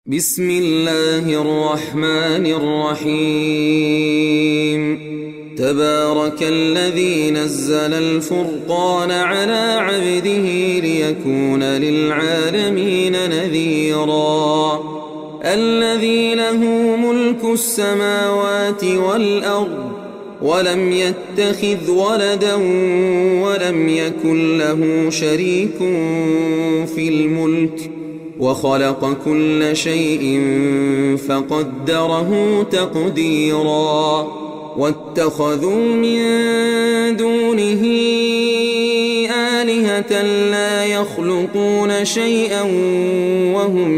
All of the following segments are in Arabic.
بسم الله الرحمن الرحيم تبارك الذي نزل الفرقان على عبده ليكون للعالمين نذيرا الذي له ملك السماوات والأرض ولم يتخذ ولدا ولم يكن له شريك في الملك وخلق كل شيء فقدره تقديرا واتخذوا من دونه آلهة لا يخلقون شيئا وهم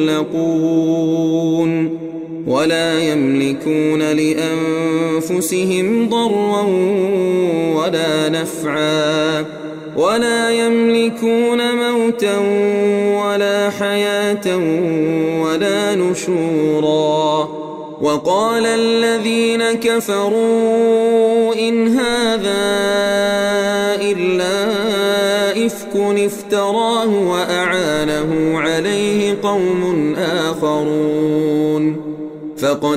يخلقون ولا يملكون لأنفسهم ضرا ولا نفعا ولا يملكون موتا ولا حياة ولا نشورا وقال الذين كفروا إن هذا إلا إفك افتراه وأعانه عليه قوم آخرون فقد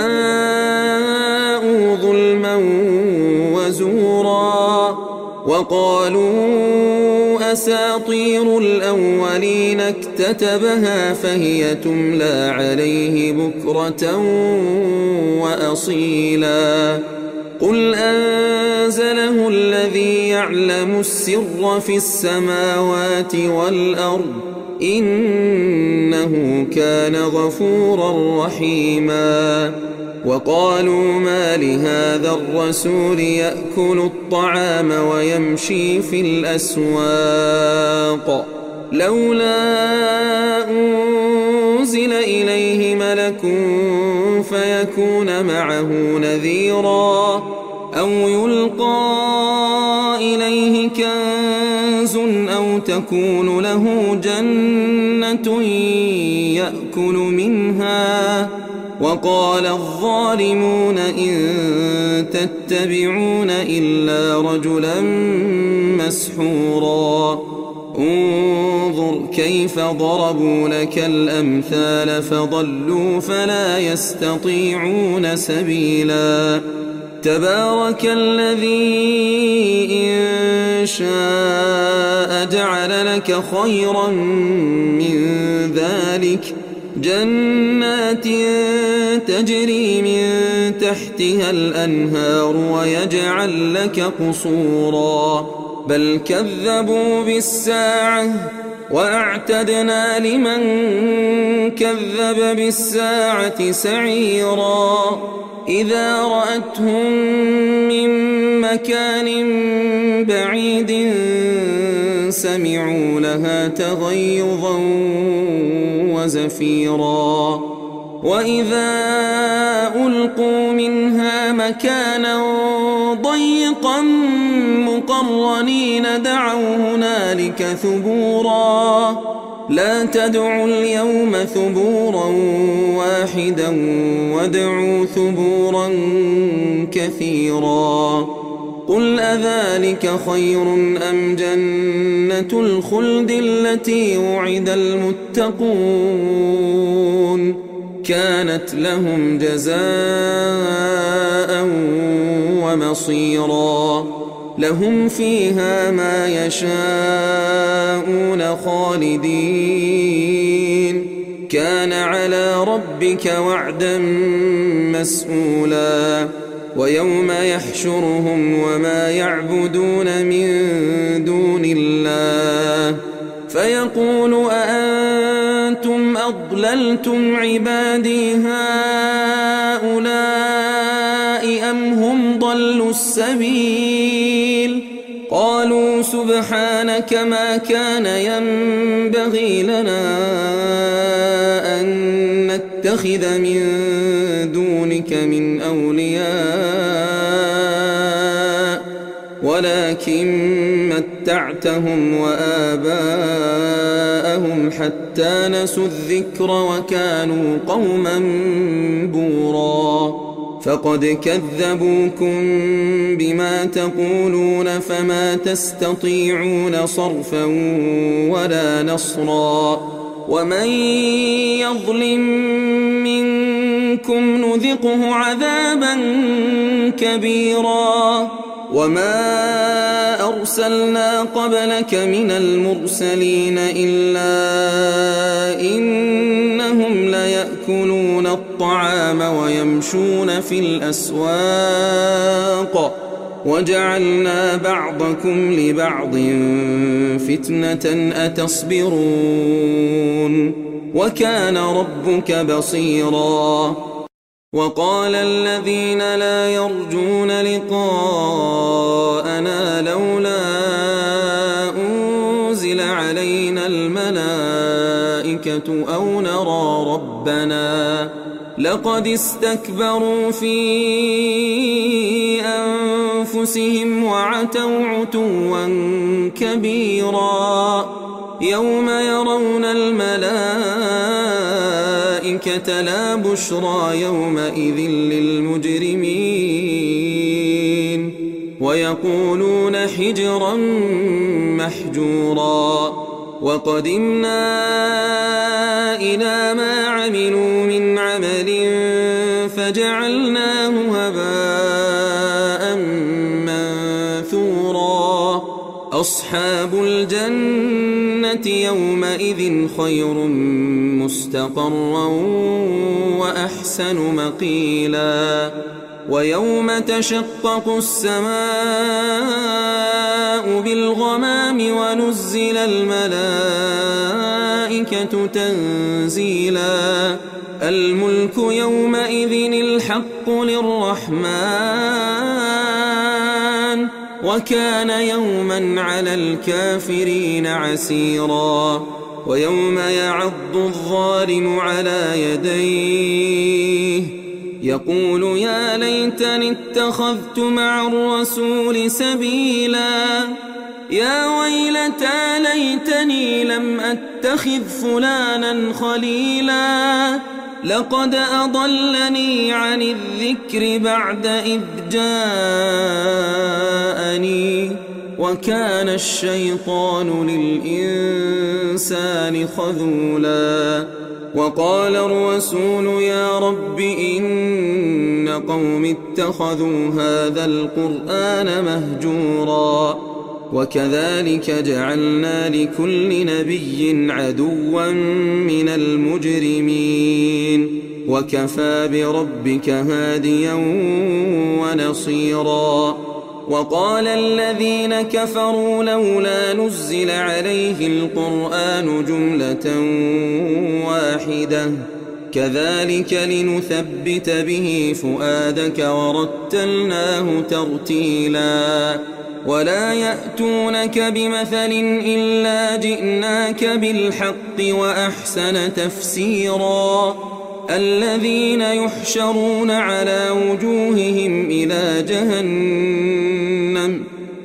جاءوا ظلما وزورا وقالوا أساطير الأولين اكتتبها فهي تملى عليه بكرة وأصيلا قل أنزله الذي يعلم السر في السماوات والأرض إنه كان غفورا رحيما وقالوا ما لهذا الرسول يأكل الطعام ويمشي في الأسواق لولا أنزل إليه ملك فيكون معه نذيرا أو يلقى إليه كنز أو تكون له جنة يأكل منها وقال الظالمون إن تتبعون إلا رجلا مسحورا انظر كيف ضربوا لك الأمثال فضلوا فلا يستطيعون سبيلا تبارك الذي إن شاء جعل لك خيرا من ذلك جنات تجري من تحتها الأنهار ويجعل لك قصورا بل كذبوا بالساعة وأعتدنا لمن كذب بالساعة سعيرا إذا رأتهم من مكان بعيد سمعوا لها تغيظا وزفيرا وإذا ألقوا منها مكانا ضيقا مقرنين دعوا هنالك ثبورا لا تدعوا اليوم ثبورا واحدا وادعوا ثبورا كثيرا قل أذلك خير أم جنة الخلد التي وعد المتقون كانت لهم جزاء ومصيرا لهم فيها ما يشاءون خالدين كان على ربك وعدا مسئولا ويوم يحشرهم وما يعبدون من دون الله فيقول أأنتم أضللتم عبادي هؤلاء أم هم ضلوا السبيل قالوا سبحانك ما كان ينبغي لنا أن نتخذ من دونك من أولياء ولكن متعتهم وآباءهم حتى نسوا الذكر وكانوا قوما بورا فقد كذبوكم بما تقولون فما تستطيعون صرفا ولا نصرا ومن يظلم منكم نذقه عذابا كبيرا وما أرسلنا قبلك من المرسلين إلا إنهم ليأكلون الطعام ويمشون في الأسواق وجعلنا بعضكم لبعض فتنة أتصبرون وكان ربك بصيرا وقال الذين لا يرجون لقاءنا لولا أنزل علينا الملائكة أو نرى ربنا لقد استكبروا في أنفسهم وعتوا عتوا كبيرا يوم يرون الملائكة لا بشرى يومئذ للمجرمين ويقولون حجرا محجورا وقدمنا إلى ما عملوا من عمل فجعلناه هباء منثورا أصحاب الجنة يومئذ خير مستقرا وأحسن مقيلا ويوم تشقق السماء بالغمام ونزل الملائكة تنزيلا الملك يومئذ الحق للرحمن وكان يوما على الكافرين عسيرا ويوم يعض الظالم على يديه يقول يا ليتني اتخذت مع الرسول سبيلا يا ويلتى ليتني لم أتخذ فلانا خليلا لقد أضلني عن الذكر بعد إذ جاءني وكان الشيطان للإنسان خذولا وقال الرسول يا رب إن قوم اتخذوا هذا القرآن مهجورا وكذلك جعلنا لكل نبي عدوا من المجرمين وكفى بربك هاديا ونصيرا وقال الذين كفروا لولا نزل عليه القرآن جملة واحدة كذلك لنثبت به فؤادك ورتلناه ترتيلا ولا يأتونك بمثل إلا جئناك بالحق وأحسن تفسيرا الذين يحشرون على وجوههم إلى جهنم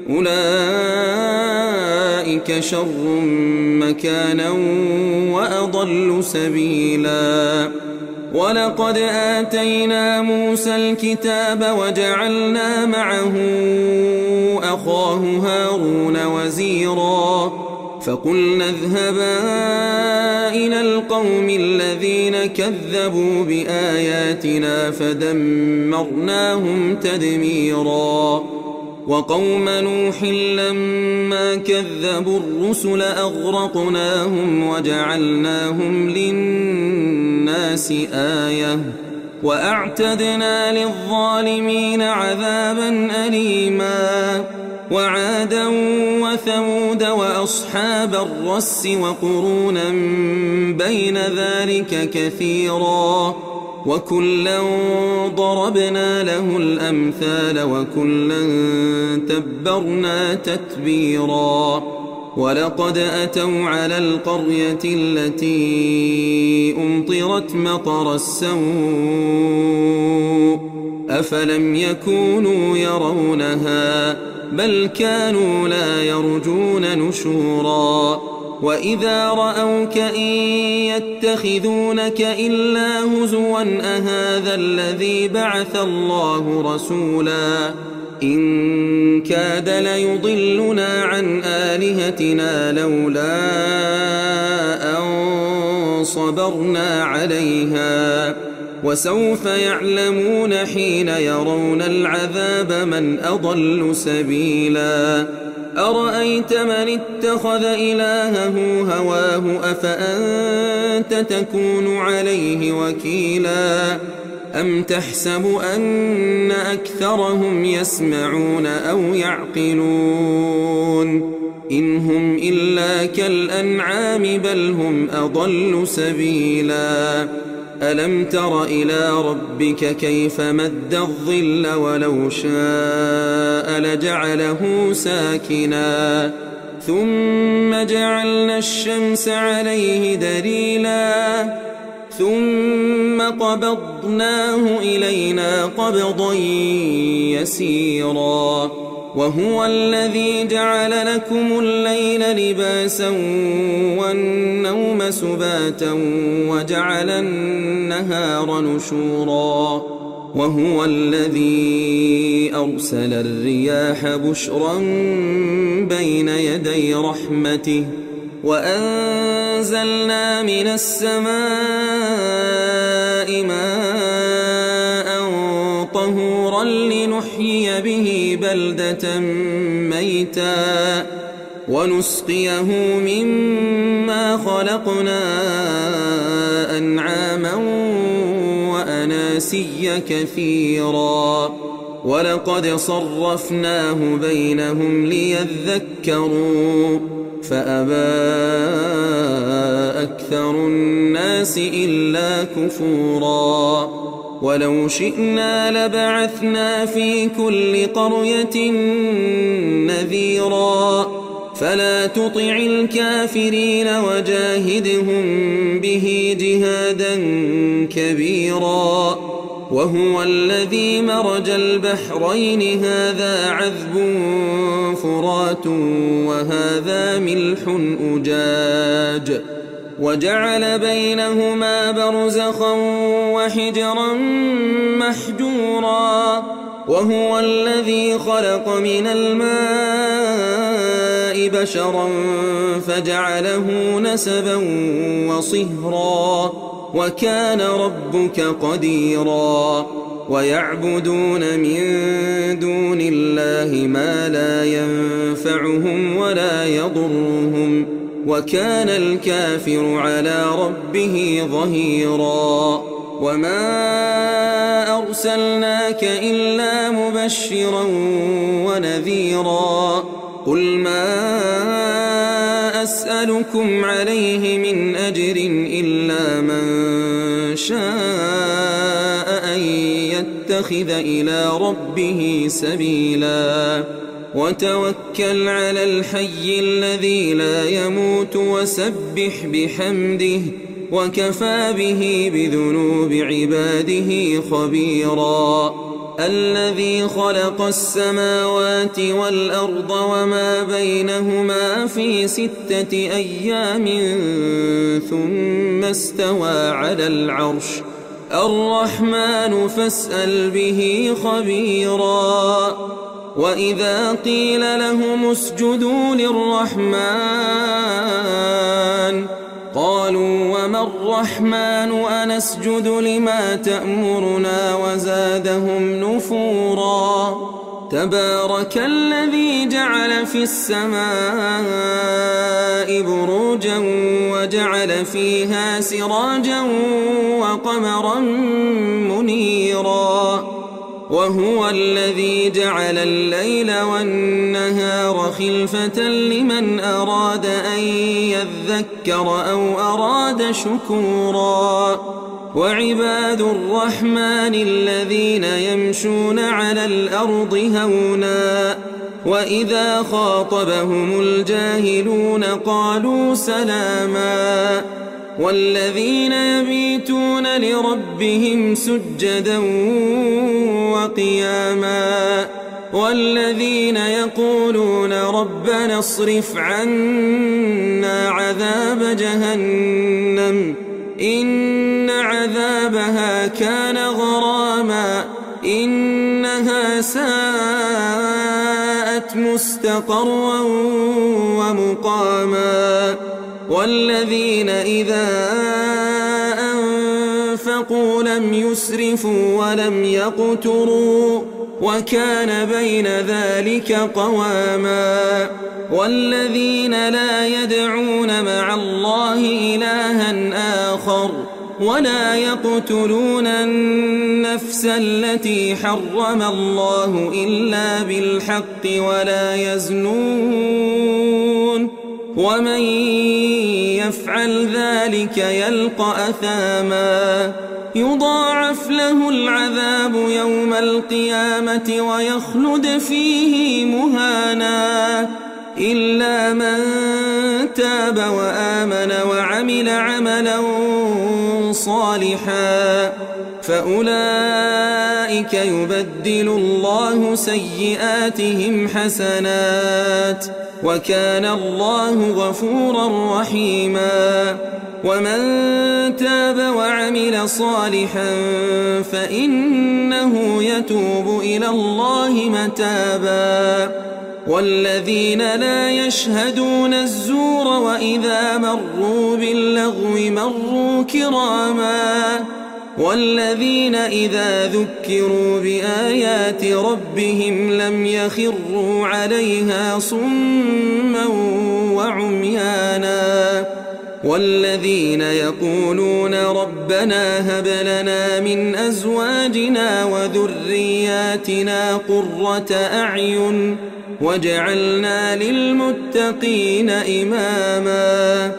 أولئك شر مكانا وأضل سبيلا ولقد آتينا موسى الكتاب وجعلنا معه أخاه هارون وزيرا فقلنا اذهبا إلى القوم الذين كذبوا بآياتنا فدمرناهم تدميرا وقوم نوح لما كذبوا الرسل أغرقناهم وجعلناهم للناس آية وأعتدنا للظالمين عذابا أليما وعادا وثمود وأصحاب الرس وقرونا بين ذلك كثيرا وكلا ضربنا له الأمثال وكلا تبرنا تتبيرا ولقد أتوا على القرية التي أمطرت مطر السوء أفلم يكونوا يرونها بل كانوا لا يرجون نشورا وإذا رأوك إن يتخذونك إلا هزوا أهذا الذي بعث الله رسولا إن كاد ليضلنا عن آلهتنا لولا أن صبرنا عليها وسوف يعلمون حين يرون العذاب من أضل سبيلا أرأيت من اتخذ إلهه هواه أفأنت تكون عليه وكيلا أم تحسب أن أكثرهم يسمعون أو يعقلون إن هم إلا كالأنعام بل هم أضل سبيلا ألم تر إلى ربك كيف مد الظل ولو شاء لجعله ساكنا ثم جعلنا الشمس عليه دليلا ثم قبضناه إلينا قبضا يسيرا وهو الذي جعل لكم الليل لباسا والنوم سباتا وجعل النهار نشورا وهو الذي أرسل الرياح بشرا بين يدي رحمته وأنزلنا من السماء ماء طهورا لنحيي به بلدة ميتا ونسقيه مما خلقنا أنعاما وأناسيا كثيرا ولقد صرفناه بينهم ليذكروا فأبى أكثر الناس إلا كفورا ولو شئنا لبعثنا في كل قرية نذيرا فلا تطع الكافرين وجاهدهم به جهادا كبيرا وهو الذي مرج البحرين هذا عذب فرات وهذا ملح أجاج وجعل بينهما برزخا وحجرا محجورا وهو الذي خلق من الماء بشرا فجعله نسبا وصهرا وكان ربك قديرا ويعبدون من دون الله ما لا ينفعهم ولا يضرهم وكان الكافر على ربه ظهيرا وما أرسلناك إلا مبشرا ونذيرا قل ما أسألكم عليه من أجر إلا من شاء أن يتخذ إلى ربه سبيلا وتوكل على الحي الذي لا يموت وسبح بحمده وكفى به بذنوب عباده خبيرا الذي خلق السماوات والأرض وما بينهما في 6 أيام ثم استوى على العرش الرحمن فاسأل به خبيرا وإذا قيل لهم اسجدوا للرحمن قالوا وما الرحمن أنسجد لما تأمرنا وزادهم نفورا تبارك الذي جعل في السماء بروجا وجعل فيها سراجا وقمرا منيرا وهو الذي جعل الليل والنهار خلفة لمن أراد أن يذكر أو أراد شكورا وعباد الرحمن الذين يمشون على الأرض هونا وإذا خاطبهم الجاهلون قالوا سلاما والذين يبيتون لربهم سجدا وقياما والذين يقولون ربنا اصرف عنا عذاب جهنم إن عذابها كان غراما إنها ساءت مستقرا ومقاما والذين إذا أنفقوا لم يسرفوا ولم يقتروا وكان بين ذلك قواما والذين لا يدعون مع الله إلها آخر ولا يقتلون النفس التي حرم الله إلا بالحق ولا يزنون ومن يفعل ذلك يلقى أثاما يضاعف له العذاب يوم القيامة ويخلد فيه مهانا إلا من تاب وآمن وعمل عملا صالحا فأولئك يبدل الله سيئاتهم حسنات وكان الله غفورا رحيما ومن تاب وعمل صالحا فإنه يتوب إلى الله متابا والذين لا يشهدون الزور وإذا مروا باللغو مروا كراما والذين إذا ذكروا بآيات ربهم لم يخروا عليها صما وعميانا والذين يقولون ربنا هب لنا من أزواجنا وذرياتنا قرة أعين وجعلنا للمتقين إماما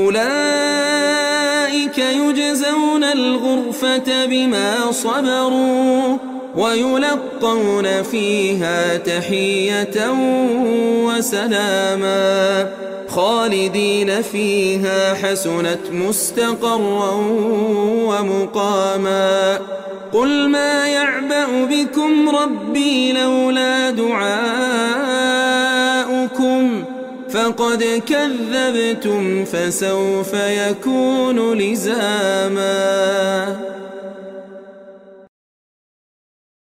أولئك يجزون الغرفة بما صبروا ويلقون فيها تحية وسلاما خالدين فيها حسنت مستقرا ومقاما قل ما يعبأ بكم ربي لولا دعاؤكم فقد كذبتم فسوف يكون لزاما